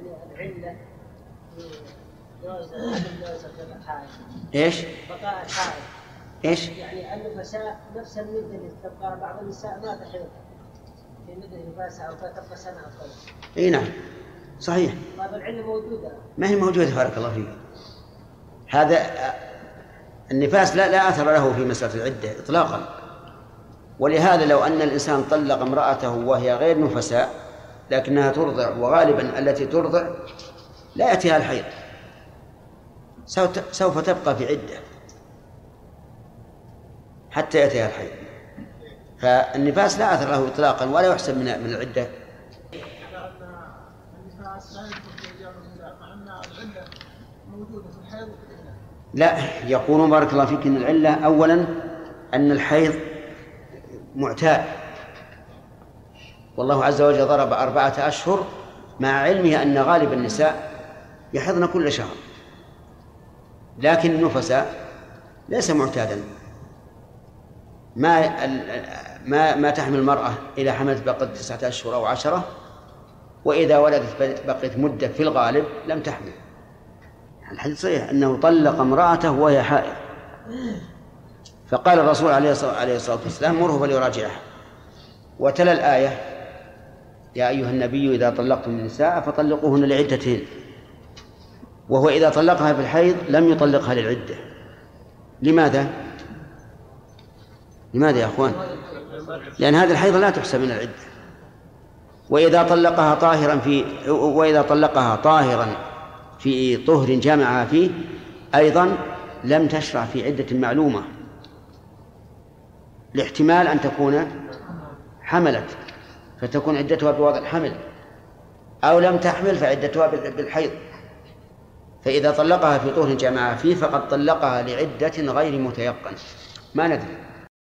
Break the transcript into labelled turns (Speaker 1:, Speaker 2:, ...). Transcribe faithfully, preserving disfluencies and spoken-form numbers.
Speaker 1: يعني العلة جواز جواز الحائض.
Speaker 2: إيش؟
Speaker 1: بقاء الحائض.
Speaker 2: إيش؟
Speaker 1: يعني النفساء نفس المدة اللي تبقى بعض النساء ما تحيض في مدة نفاسها أو تبقى سنة أو كذا.
Speaker 2: إيه نعم صحيح.
Speaker 1: طيب العلة موجودة.
Speaker 2: ما هي موجودة بارك الله فيك. هذا النفاس لا لا أثر له في مسألة العدة إطلاقا. ولهذا لو أن الإنسان طلق امرأته وهي غير نفساء لكنها ترضع، وغالبا التي ترضع لا يأتيها الحيض، سوف تبقى في عدة حتى يأتيها الحيض. فالنفاس لا أثر له إطلاقا ولا يحسب من من العدة. لا، يقولون بارك الله فيك إن العلة أولا أن الحيض معتاد، والله عز وجل ضرب أربعة أشهر مع علمه أن غالب النساء يحضن كل شهر، لكن النفساء ليس معتادا. ما ما ما تحمل المرأة إذا حملت بقت تسعة أشهر أو عشرة، وإذا ولدت بقت مدة في الغالب لم تحمل. الحديث صحيح أنه طلق امرأته وهي حائض، فقال الرسول عليه الصلاة والسلام مره فليراجعها، وتلا الآية يا أيها النبي إذا طلقتم النساء فطلقوهن لعدتهن، وهو إذا طلقها في الحيض لم يطلقها للعدة. لماذا؟ لماذا يا أخوان؟ لأن هذه الحيض لا تحسب من العدة. وإذا طلقها طاهرا في وإذا طلقها طاهرا في طهر جامعها فيه أيضا لم تشرع في عدة معلومة، لاحتمال أن تكون حملت فتكون عدتها بوضع الحمل، أو لم تحمل فعدتها بالحيض. فإذا طلقها في طهر جامعها فيه فقد طلقها لعدة غير متيقن، ما ندري.